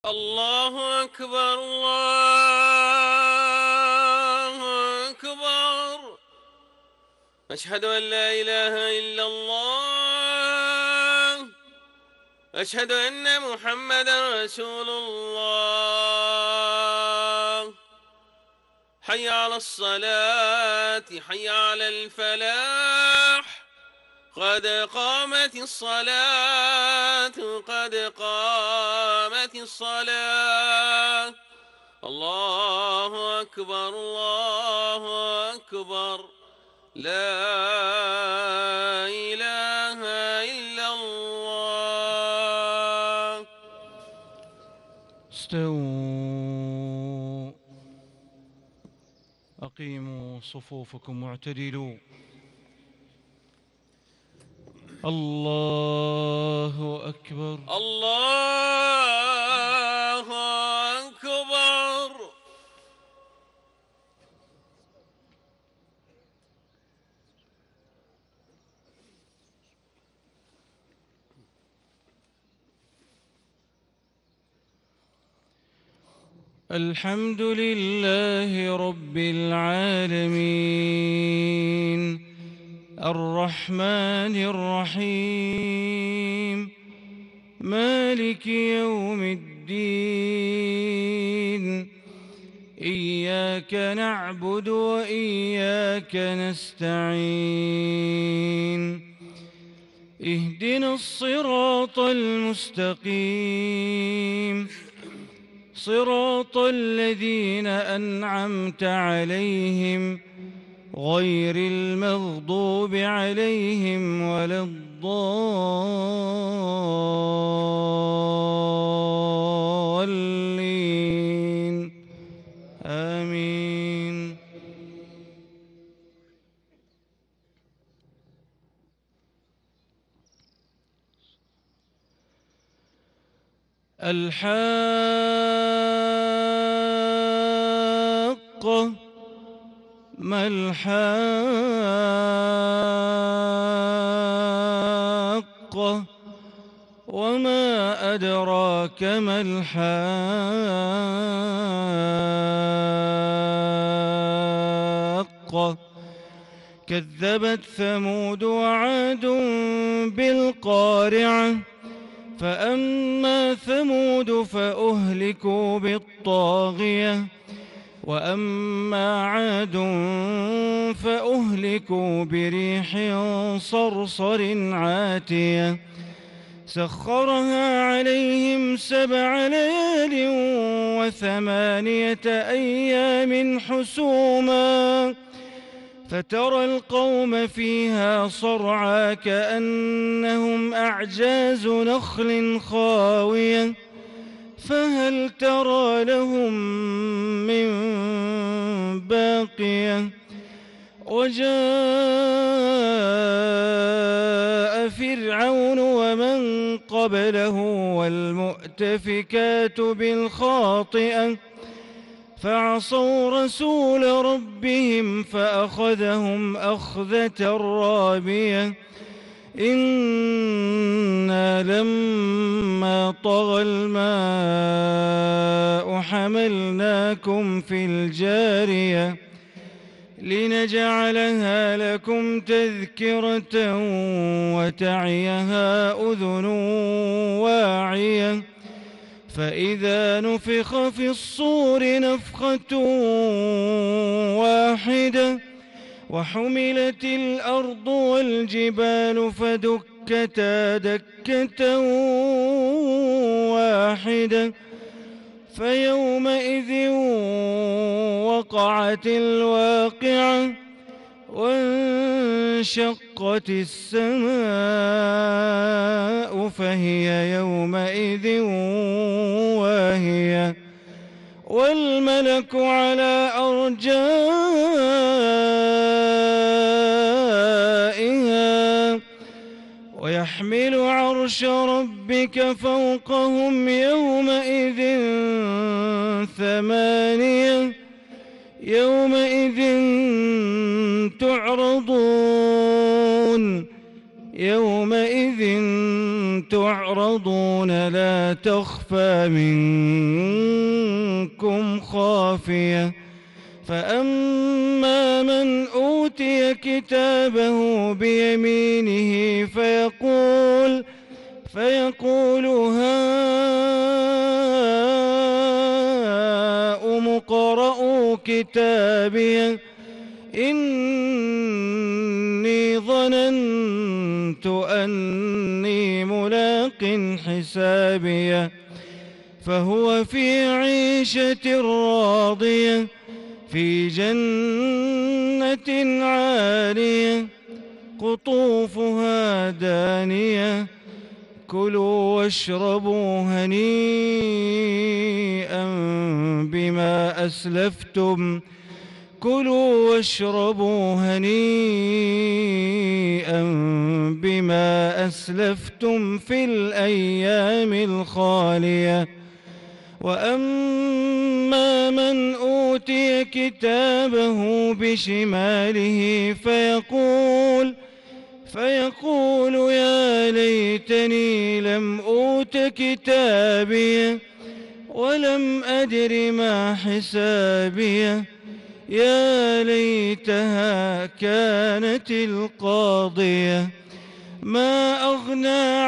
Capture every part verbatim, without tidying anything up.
الله أكبر الله أكبر. أشهد أن لا إله إلا الله. أشهد أن محمدا رسول الله. حي على الصلاة حي على الفلاح. قد قامت الصلاة قد قامت الصلاة. الله أكبر الله أكبر. لا إله إلا الله. استووا أقيموا صفوفكم واعتدلوا. الله أكبر الله أكبر. الحمد لله رب العالمين الرحمن الرحيم مالك يوم الدين. إياك نعبد وإياك نستعين. اهدنا الصراط المستقيم صراط الذين أنعمت عليهم غير المغضوب عليهم ولا الضالين. آمين. الحاقة ما الحاقة وما أدراك ما الحاقة. كذبت ثمود وعاد بالقارعة. فأما ثمود فأهلكوا بالطاغية وأما عاد فأهلكوا بريح صرصر عاتية سخرها عليهم سبع ليال وثمانية أيام حسوما فترى القوم فيها صرعى كأنهم أعجاز نخل خاوية فهل ترى لهم من باقية. وجاء فرعون ومن قبله والمؤتفكات بالخاطئة فعصوا رسول ربهم فأخذهم أخذة رابية. إنا لما طغى الماء حملناكم في الجارية لنجعلها لكم تذكرة وتعيها أذن واعية. فإذا نفخ في الصور نفخة واحدة وحملت الأرض والجبال فدكتا دكة واحدة فيومئذ وقعت الواقعة وانشقت السماء فهي يومئذ واهية والملك على أرجائها ويحمل عرش ربك فوقهم يومئذ ثمانية يومئذ تعرضون يومئذ تعرضون تعرضون لا تخفى منكم خافية. فأما من أوتي كتابه بيمينه فيقول فيقول هاؤم اقرءوا كتابيه إني ظننت أني ملاق حسابيه فهو في عيشة راضية في جنة عالية قطوفها دانية كلوا واشربوا هنيئا بما أسلفتم كلوا واشربوا هنيئا بما أسلفتم في الأيام الخالية. وأما من أوتي كتابه بشماله فيقول فيقول يا ليتني لم أوت كتابيه ولم أدر ما حسابيه يا ليتها كانت القاضية ما أغنى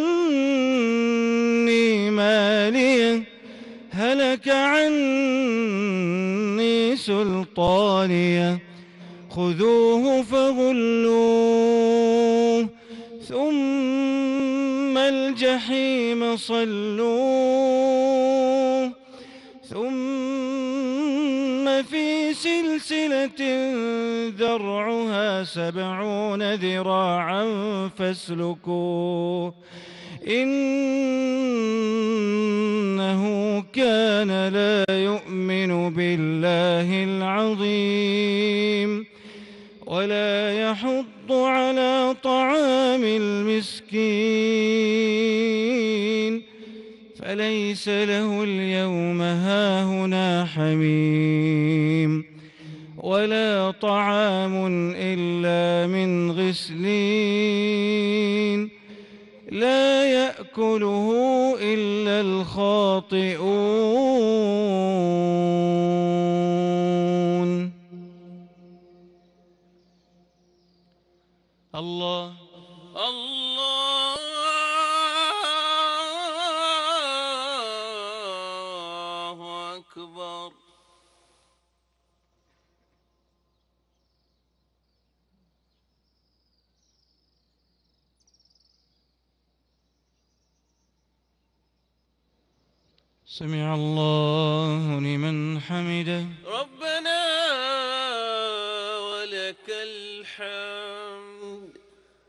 عني ماليه هلك عني سلطانيه خذوه فغلوه ثم الجحيم صلوه ثم في سلسلة ذرعها سبعون ذراعا فاسلكوه إنه كان لا يؤمن بالله العظيم ولا يحض على طعام المسكين فليس له اليوم هاهنا حميم ولا طعام إلا من غسلين لا يأكله إلا الخاطئون. الله الله أكبر. سمع الله لمن حمده ربنا ولك الحمد.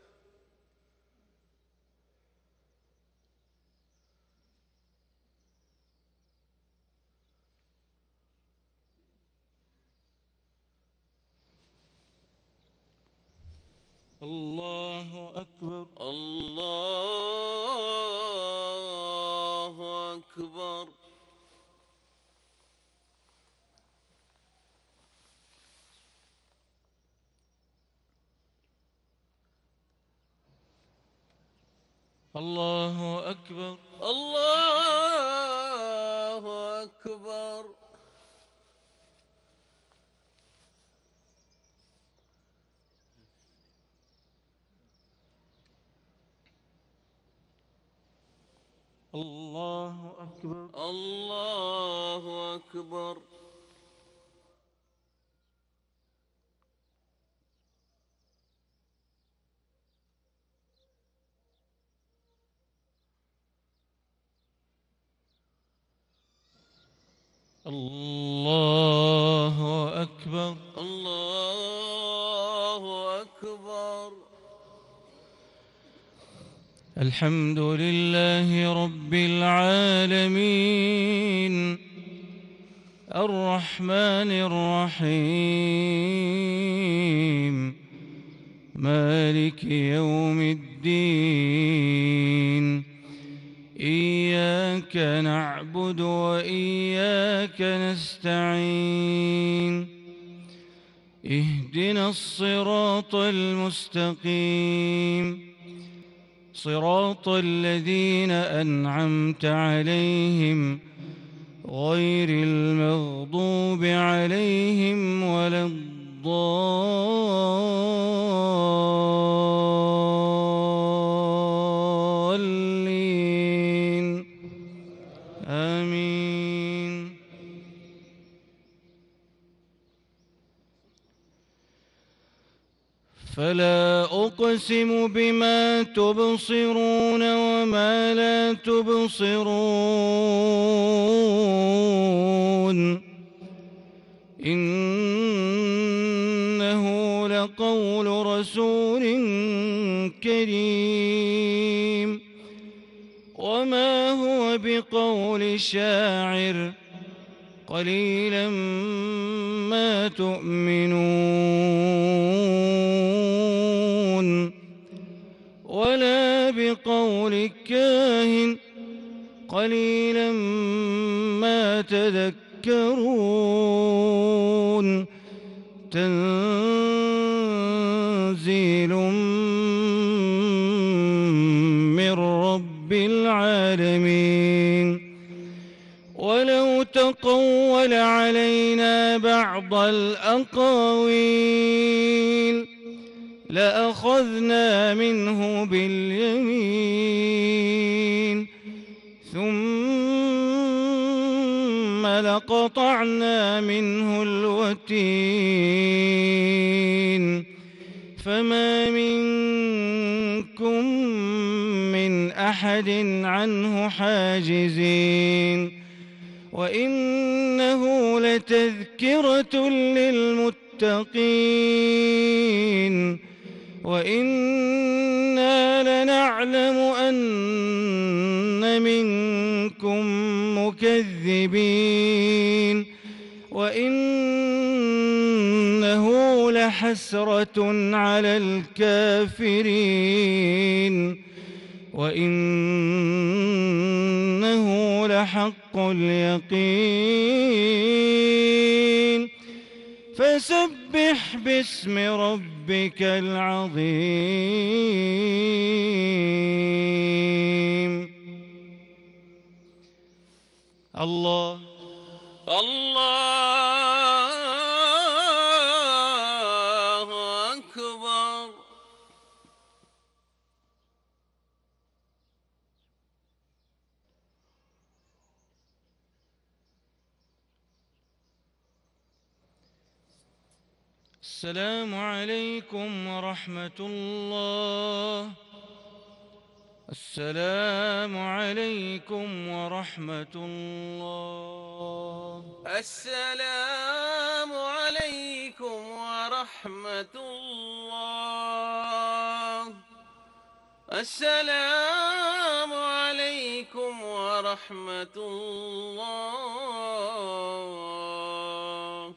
الله أكبر الله أكبر. الله أكبر الله أكبر. الله أكبر الله أكبر. الله أكبر الله أكبر. الحمد لله رب العالمين الرحمن الرحيم مالك يوم الدين إياك نعبد وإياك نستعين اهدنا الصراط المستقيم صراط الذين أنعمت عليهم غير المغضوب عليهم ولا الضالين آمين. فلا أقسم بما تبصرون وما لا تبصرون إنه لقول رسول كريم وما هو بقول شاعر قليلا ما تؤمنون ولا بقول كاهن قليلا ما تذكرون تنزيل من رب العالمين ولو تقول علينا بعض الأقاويل لأخذنا منه باليمين ثم لقطعنا منه الوتين فما منكم من أحد عنه حاجزين وإنه لتذكرة للمتقين وإنا لنعلم أن منكم مكذبين وإنه لحسرة على الكافرين وإنه لحق اليقين فسبح باسم ربك العظيم. الله الله أكبر. السلام عليكم ورحمة الله. السلام عليكم ورحمة الله. السلام عليكم ورحمة الله. السلام عليكم ورحمة الله.